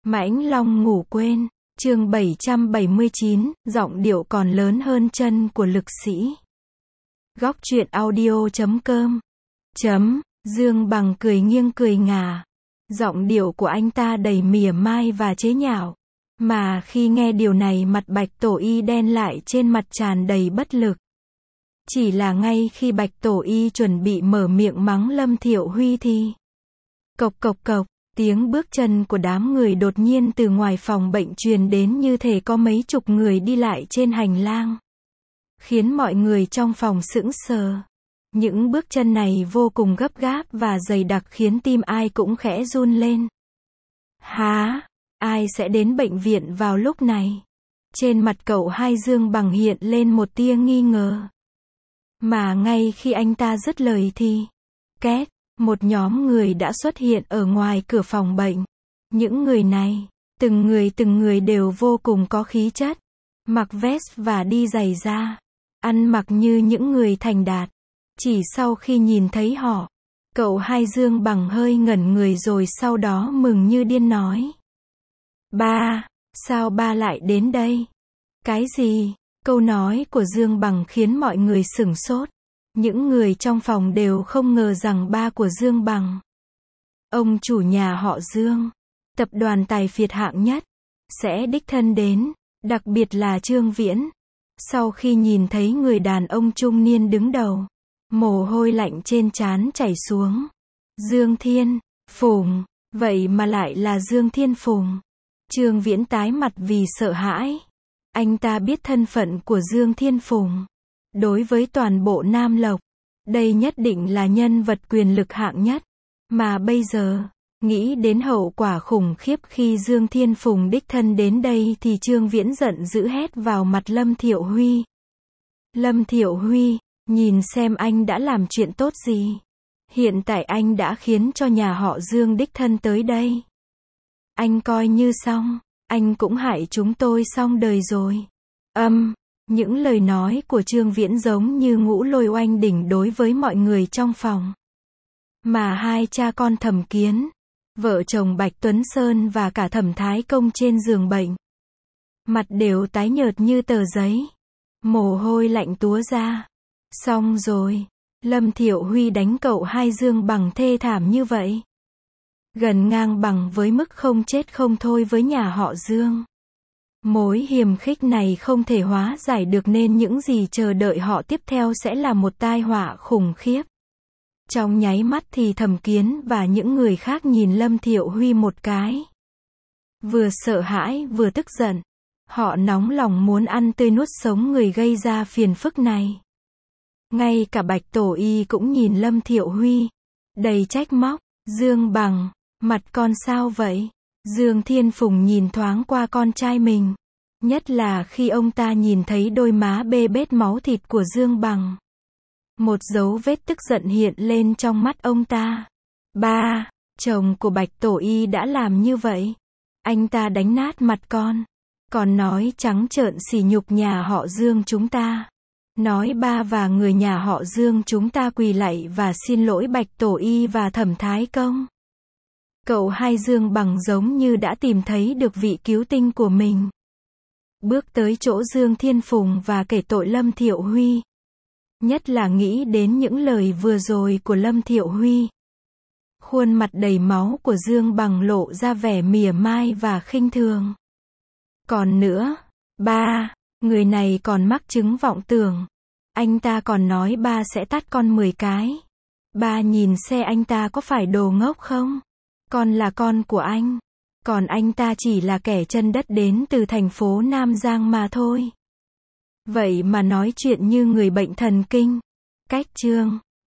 Mãnh Long ngủ quên, chương 779, giọng điệu còn lớn hơn chân của lực sĩ. Góc truyện audio.com Dương Bằng cười nghiêng cười ngả. Giọng điệu của anh ta đầy mỉa mai và chế nhạo. Mà khi nghe điều này mặt Bạch Tổ Y đen lại trên mặt tràn đầy bất lực. Chỉ là ngay khi Bạch Tổ Y chuẩn bị mở miệng mắng Lâm Thiệu Huy thì cộc cộc cộc, tiếng bước chân của đám người đột nhiên từ ngoài phòng bệnh truyền đến như thể có mấy chục người đi lại trên hành lang. Khiến mọi người trong phòng sững sờ. Những bước chân này vô cùng gấp gáp và dày đặc khiến tim ai cũng khẽ run lên. Hả? Ai sẽ đến bệnh viện vào lúc này? Trên mặt cậu Hai Dương Bằng hiện lên một tia nghi ngờ. Mà ngay khi anh ta dứt lời thì két, một nhóm người đã xuất hiện ở ngoài cửa phòng bệnh. Những người này, từng người đều vô cùng có khí chất. Mặc vest và đi giày da. Ăn mặc như những người thành đạt. Chỉ sau khi nhìn thấy họ, cậu Hai Dương Bằng hơi ngẩn người rồi sau đó mừng như điên nói. Ba, sao ba lại đến đây? Cái gì? Câu nói của Dương Bằng khiến mọi người sửng sốt. Những người trong phòng đều không ngờ rằng ba của Dương Bằng, ông chủ nhà họ Dương, tập đoàn tài phiệt hạng nhất, sẽ đích thân đến, đặc biệt là Trương Viễn. Sau khi nhìn thấy người đàn ông trung niên đứng đầu, mồ hôi lạnh trên trán chảy xuống. Dương Thiên Phùng, vậy mà lại là Dương Thiên Phùng. Trương Viễn tái mặt vì sợ hãi. Anh ta biết thân phận của Dương Thiên Phùng. Đối với toàn bộ Nam Lộc, đây nhất định là nhân vật quyền lực hạng nhất. Mà bây giờ, nghĩ đến hậu quả khủng khiếp khi Dương Thiên Phùng đích thân đến đây thì Trương Viễn giận dữ hét vào mặt Lâm Thiệu Huy. Lâm Thiệu Huy, nhìn xem anh đã làm chuyện tốt gì. Hiện tại anh đã khiến cho nhà họ Dương đích thân tới đây. Anh coi như xong, anh cũng hại chúng tôi xong đời rồi. Những lời nói của Trương Viễn giống như ngũ lôi oanh đỉnh đối với mọi người trong phòng. Mà hai cha con Thẩm Kiến, vợ chồng Bạch Tuấn Sơn và cả Thẩm Thái Công trên giường bệnh, mặt đều tái nhợt như tờ giấy. Mồ hôi lạnh túa ra. Xong rồi, Lâm Thiệu Huy đánh cậu Hai Dương Bằng thê thảm như vậy. Gần ngang bằng với mức không chết không thôi với nhà họ Dương. Mối hiềm khích này không thể hóa giải được nên những gì chờ đợi họ tiếp theo sẽ là một tai họa khủng khiếp. Trong nháy mắt thì Thẩm Kiến và những người khác nhìn Lâm Thiệu Huy một cái. Vừa sợ hãi vừa tức giận. Họ nóng lòng muốn ăn tươi nuốt sống người gây ra phiền phức này. Ngay cả Bạch Tổ Y cũng nhìn Lâm Thiệu Huy, đầy trách móc. Dương Bằng, mặt con sao vậy? Dương Thiên Phùng nhìn thoáng qua con trai mình. Nhất là khi ông ta nhìn thấy đôi má bê bết máu thịt của Dương Bằng. Một dấu vết tức giận hiện lên trong mắt ông ta. Ba, chồng của Bạch Tổ Y đã làm như vậy. Anh ta đánh nát mặt con. Còn nói trắng trợn sỉ nhục nhà họ Dương chúng ta. Nói ba và người nhà họ Dương chúng ta quỳ lạy và xin lỗi Bạch Tổ Y và Thẩm Thái Công. Cậu Hai Dương Bằng giống như đã tìm thấy được vị cứu tinh của mình. Bước tới chỗ Dương Thiên Phùng và kể tội Lâm Thiệu Huy. Nhất là nghĩ đến những lời vừa rồi của Lâm Thiệu Huy. Khuôn mặt đầy máu của Dương Bằng lộ ra vẻ mỉa mai và khinh thường. Còn nữa, ba, người này còn mắc chứng vọng tưởng. Anh ta còn nói ba sẽ tát con 10 cái. Ba nhìn xe anh ta có phải đồ ngốc không? Con là con của anh. Còn anh ta chỉ là kẻ chân đất đến từ thành phố Nam Giang mà thôi. Vậy mà nói chuyện như người bệnh thần kinh. Cách chương